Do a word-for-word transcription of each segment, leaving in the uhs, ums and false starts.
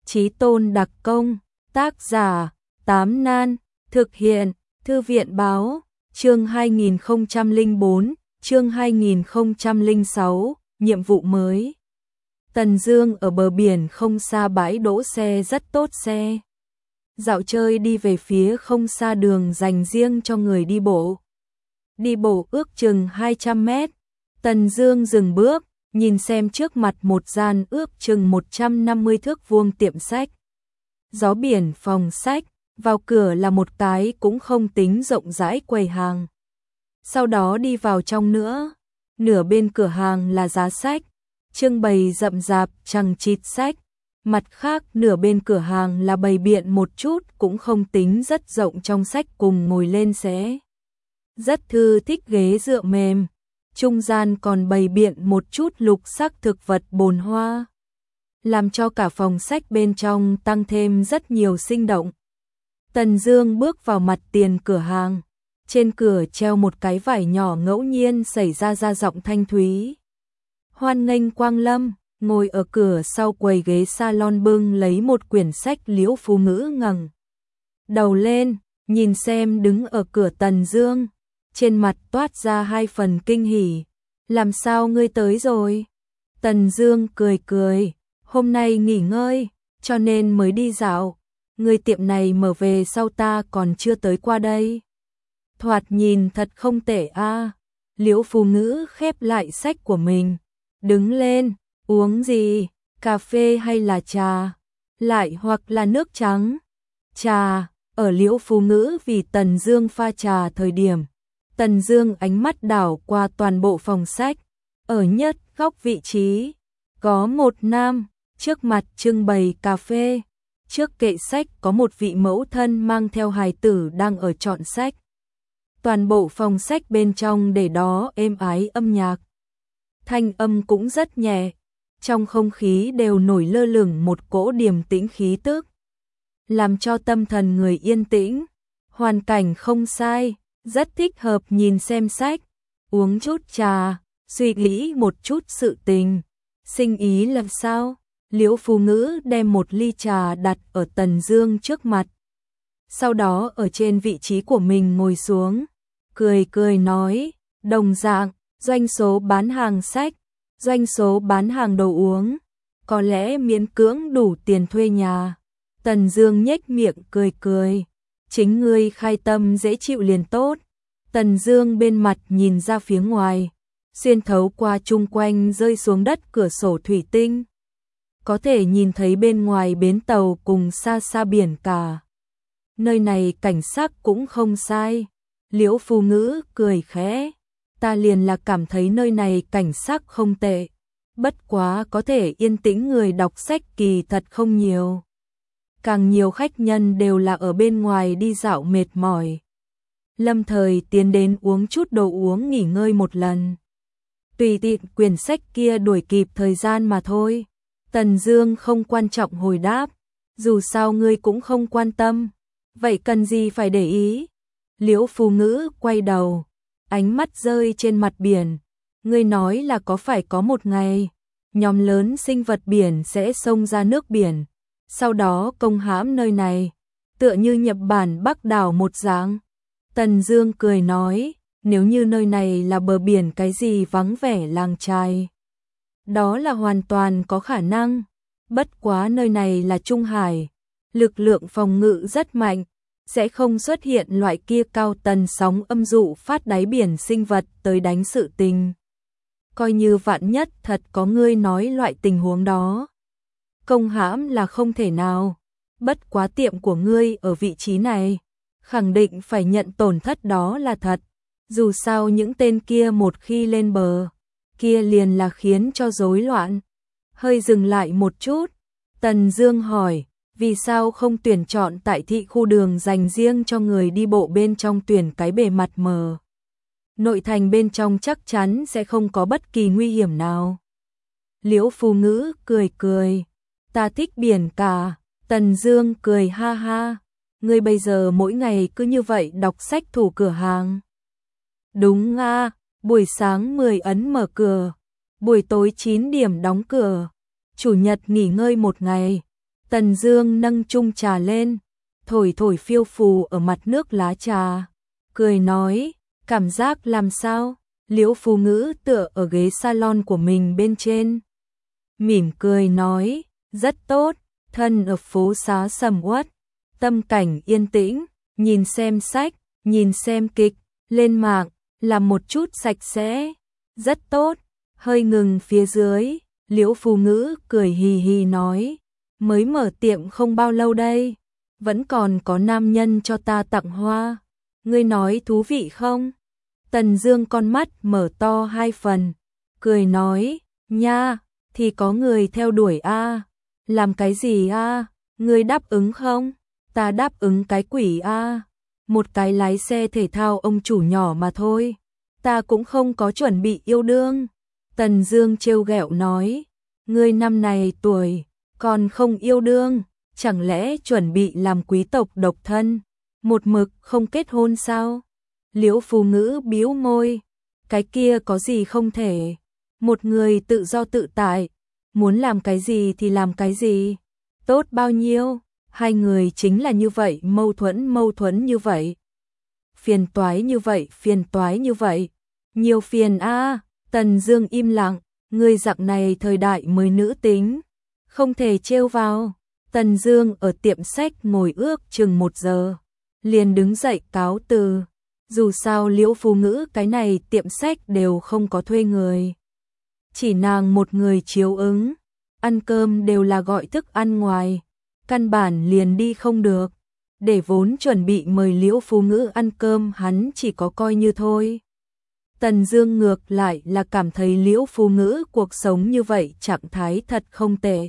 Chí tôn đặc công, tác giả, Tám Nan, thực hiện, Thư viện báo, chương hai nghìn không trăm lẻ bốn, chương hai nghìn không trăm lẻ sáu, nhiệm vụ mới. Tần Dương ở bờ biển không xa bãi đỗ xe rất tốt xe. Dạo chơi đi về phía không xa đường dành riêng cho người đi bộ. Đi bộ ước chừng hai trăm mét. Tần Dương dừng bước, nhìn xem trước mặt một gian ước chừng một trăm năm mươi thước vuông tiệm sách. Gió biển phòng sách, vào cửa là một cái cũng không tính rộng rãi quầy hàng. Sau đó đi vào trong nữa, nửa bên cửa hàng là giá sách, trưng bày rậm rạp chằng chịt sách. Mặt khác nửa bên cửa hàng là bày biện một chút cũng không tính rất rộng trong sách cùng ngồi lên sẽ. Rất thư thích ghế dựa mềm. Trung gian còn bày biện một chút lục sắc thực vật bồn hoa, làm cho cả phòng sách bên trong tăng thêm rất nhiều sinh động. Tần Dương bước vào mặt tiền cửa hàng, trên cửa treo một cái vải nhỏ ngẫu nhiên xảy ra ra giọng thanh thúy. Hoan nghênh quang lâm, ngồi ở cửa sau quầy ghế salon bưng lấy một quyển sách Liễu Phú Ngữ ngẩng đầu lên, nhìn xem đứng ở cửa Tần Dương. Trên mặt toát ra hai phần kinh hỉ. Làm sao ngươi tới rồi? Tần Dương cười cười. Hôm nay nghỉ ngơi, cho nên mới đi dạo. Ngươi tiệm này mở về sau ta còn chưa tới qua đây. Thoạt nhìn thật không tệ a. À. Liễu Phú Ngữ khép lại sách của mình. Đứng lên, uống gì? Cà phê hay là trà? Lại hoặc là nước trắng? Trà, ở Liễu Phú Ngữ vì Tần Dương pha trà thời điểm. Tần Dương ánh mắt đảo qua toàn bộ phòng sách, ở nhất góc vị trí, có một nam, trước mặt trưng bày cà phê, trước kệ sách có một vị mẫu thân mang theo hài tử đang ở chọn sách. Toàn bộ phòng sách bên trong để đó êm ái âm nhạc. Thanh âm cũng rất nhẹ, trong không khí đều nổi lơ lửng một cỗ điềm tĩnh khí tức, làm cho tâm thần người yên tĩnh, hoàn cảnh không sai. Rất thích hợp nhìn xem sách, uống chút trà, suy nghĩ một chút sự tình. Sinh ý làm sao? Liễu Phú Ngữ đem một ly trà đặt ở Tần Dương trước mặt. Sau đó ở trên vị trí của mình ngồi xuống, cười cười nói, đồng dạng, doanh số bán hàng sách, doanh số bán hàng đồ uống, có lẽ miễn cưỡng đủ tiền thuê nhà. Tần Dương nhếch miệng cười cười. Chính ngươi khai tâm dễ chịu liền tốt. Tần Dương bên mặt nhìn ra phía ngoài, xuyên thấu qua chung quanh rơi xuống đất cửa sổ thủy tinh. Có thể nhìn thấy bên ngoài bến tàu cùng xa xa biển cả. Nơi này cảnh sắc cũng không sai. Liễu Phú Ngữ cười khẽ. Ta liền là cảm thấy nơi này cảnh sắc không tệ. Bất quá có thể yên tĩnh người đọc sách kỳ thật không nhiều. Càng nhiều khách nhân đều là ở bên ngoài đi dạo mệt mỏi. Lâm thời tiến đến uống chút đồ uống nghỉ ngơi một lần. Tùy tiện quyển sách kia đuổi kịp thời gian mà thôi. Tần Dương không quan trọng hồi đáp. Dù sao ngươi cũng không quan tâm. Vậy cần gì phải để ý? Liễu Phú Ngữ quay đầu. Ánh mắt rơi trên mặt biển. Ngươi nói là có phải có một ngày. Nhóm lớn sinh vật biển sẽ xông ra nước biển. Sau đó công hãm nơi này. Tựa như Nhật Bản Bắc đảo một dạng. Tần Dương cười nói, nếu như nơi này là bờ biển cái gì vắng vẻ làng chài, đó là hoàn toàn có khả năng. Bất quá nơi này là Trung Hải, lực lượng phòng ngự rất mạnh, sẽ không xuất hiện loại kia cao tần sóng âm dụ phát đáy biển sinh vật tới đánh sự tình. Coi như vạn nhất thật có ngươi nói loại tình huống đó, công hãm là không thể nào. Bất quá tiệm của ngươi ở vị trí này, khẳng định phải nhận tổn thất đó là thật. Dù sao những tên kia một khi lên bờ, kia liền là khiến cho rối loạn. Hơi dừng lại một chút, Tần Dương hỏi, vì sao không tuyển chọn tại thị khu đường dành riêng cho người đi bộ bên trong tuyển cái bề mặt mờ? Nội thành bên trong chắc chắn sẽ không có bất kỳ nguy hiểm nào. Liễu Phú Ngữ cười cười, ta thích biển cả. Tần Dương cười ha ha. Ngươi bây giờ mỗi ngày cứ như vậy đọc sách thủ cửa hàng. Đúng a, buổi sáng mười ấn mở cửa, buổi tối chín điểm đóng cửa. Chủ nhật nghỉ ngơi một ngày. Tần Dương nâng chung trà lên, thổi thổi phiêu phù ở mặt nước lá trà, cười nói, cảm giác làm sao? Liễu Phù Ngữ tựa ở ghế salon của mình bên trên, mỉm cười nói, rất tốt, thân ở phố xá sầm uất, tâm cảnh yên tĩnh, nhìn xem sách, nhìn xem kịch, lên mạng, làm một chút sạch sẽ, rất tốt. Hơi ngừng phía dưới, Liễu Phù Ngữ cười hì hì nói, mới mở tiệm không bao lâu đây, vẫn còn có nam nhân cho ta tặng hoa, ngươi nói thú vị không? Tần Dương con mắt mở to hai phần, cười nói, nha, thì có người theo đuổi a, làm cái gì a, ngươi đáp ứng không? Ta đáp ứng cái quỷ a, một cái lái xe thể thao ông chủ nhỏ mà thôi, ta cũng không có chuẩn bị yêu đương. Tần Dương trêu ghẹo nói, ngươi năm này tuổi, còn không yêu đương, chẳng lẽ chuẩn bị làm quý tộc độc thân, một mực không kết hôn sao? Liễu Phù Ngữ bĩu môi, cái kia có gì không thể, một người tự do tự tại, muốn làm cái gì thì làm cái gì, tốt bao nhiêu, hai người chính là như vậy, mâu thuẫn mâu thuẫn như vậy, phiền toái như vậy, phiền toái như vậy, nhiều phiền a. Tần Dương im lặng, người dạng này thời đại mới nữ tính, không thể trêu vào. Tần Dương ở tiệm sách ngồi ước chừng một giờ, liền đứng dậy cáo từ. Dù sao Liễu Phù Ngữ cái này tiệm sách đều không có thuê người, chỉ nàng một người chiếu ứng, ăn cơm đều là gọi thức ăn ngoài, căn bản liền đi không được. Để vốn chuẩn bị mời Liễu Phù Ngữ ăn cơm hắn chỉ có coi như thôi. Tần Dương ngược lại là cảm thấy Liễu Phù Ngữ cuộc sống như vậy trạng thái thật không tệ.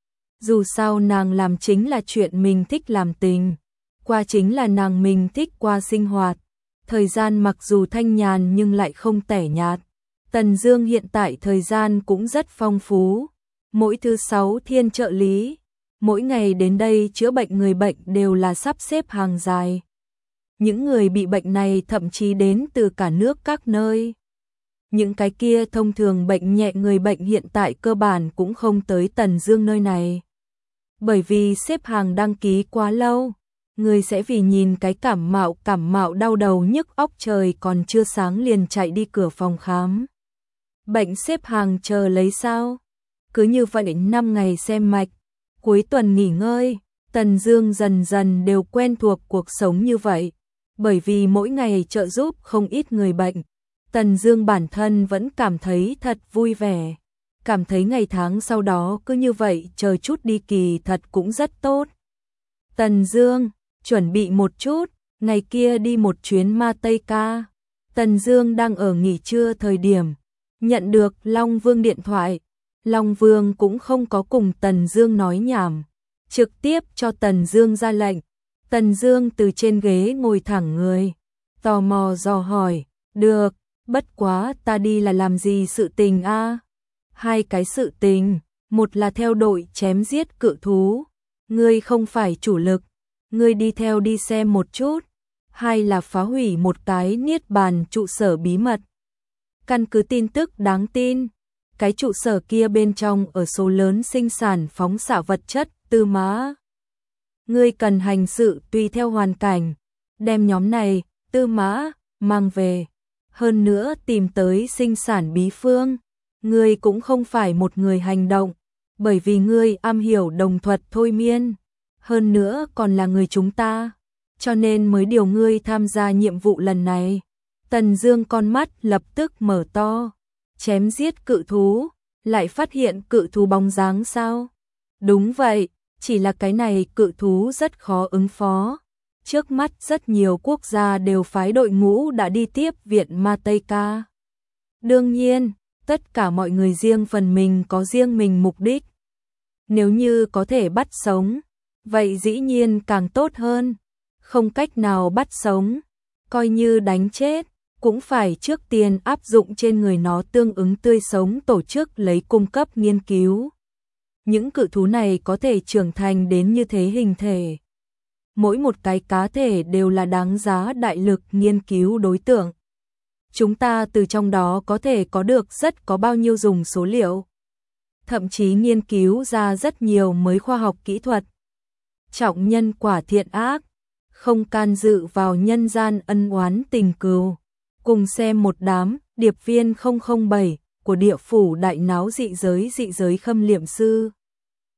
Dù sao nàng làm chính là chuyện mình thích làm tình, qua chính là nàng mình thích qua sinh hoạt. Thời gian mặc dù thanh nhàn nhưng lại không tẻ nhạt. Tần Dương hiện tại thời gian cũng rất phong phú. Mỗi thứ sáu thiên trợ lý, mỗi ngày đến đây chữa bệnh người bệnh đều là sắp xếp hàng dài. Những người bị bệnh này thậm chí đến từ cả nước các nơi. Những cái kia thông thường bệnh nhẹ người bệnh hiện tại cơ bản cũng không tới Tần Dương nơi này. Bởi vì xếp hàng đăng ký quá lâu, người sẽ vì nhìn cái cảm mạo cảm mạo đau đầu nhức óc trời còn chưa sáng liền chạy đi cửa phòng khám. Bệnh xếp hàng chờ lấy sao? Cứ như vậy năm ngày xem mạch, cuối tuần nghỉ ngơi, Tần Dương dần dần đều quen thuộc cuộc sống như vậy. Bởi vì mỗi ngày trợ giúp không ít người bệnh, Tần Dương bản thân vẫn cảm thấy thật vui vẻ. Cảm thấy ngày tháng sau đó cứ như vậy chờ chút đi kỳ thật cũng rất tốt. Tần Dương, chuẩn bị một chút, ngày kia đi một chuyến Ma Tây Ca. Tần Dương đang ở nghỉ trưa thời điểm, nhận được Long Vương điện thoại. Long Vương cũng không có cùng Tần Dương nói nhảm, trực tiếp cho Tần Dương ra lệnh. Tần Dương từ trên ghế ngồi thẳng người, tò mò dò hỏi, được, bất quá ta đi là làm gì sự tình a? Hai cái sự tình, một là theo đội chém giết cự thú, ngươi không phải chủ lực, ngươi đi theo đi xem một chút. Hai là phá hủy một cái niết bàn trụ sở bí mật. Căn cứ tin tức đáng tin, cái trụ sở kia bên trong ở số lớn sinh sản phóng xạ vật chất tư mã. Ngươi cần hành sự tùy theo hoàn cảnh, đem nhóm này, tư mã, mang về. Hơn nữa tìm tới sinh sản bí phương. Ngươi cũng không phải một người hành động, bởi vì ngươi am hiểu đồng thuật thôi miên. Hơn nữa còn là người chúng ta, cho nên mới điều ngươi tham gia nhiệm vụ lần này. Tần Dương con mắt lập tức mở to, chém giết cự thú, lại phát hiện cự thú bóng dáng sao? Đúng vậy. Chỉ là cái này cự thú rất khó ứng phó. Trước mắt rất nhiều quốc gia đều phái đội ngũ đã đi tiếp viện Ma Tây Ca. Đương nhiên, tất cả mọi người riêng phần mình có riêng mình mục đích. Nếu như có thể bắt sống, vậy dĩ nhiên càng tốt hơn. Không cách nào bắt sống, coi như đánh chết, cũng phải trước tiên áp dụng trên người nó tương ứng tươi sống tổ chức lấy cung cấp nghiên cứu. Những cự thú này có thể trưởng thành đến như thế hình thể. Mỗi một cái cá thể đều là đáng giá đại lực nghiên cứu đối tượng. Chúng ta từ trong đó có thể có được rất có bao nhiêu dùng số liệu. thậm chí nghiên cứu ra rất nhiều mới khoa học kỹ thuật. Trọng nhân quả thiện ác, không can dự vào nhân gian ân oán tình cừu. Cùng xem một đám điệp viên không không bảy của địa phủ đại náo dị giới dị giới Khâm Liệm Sư.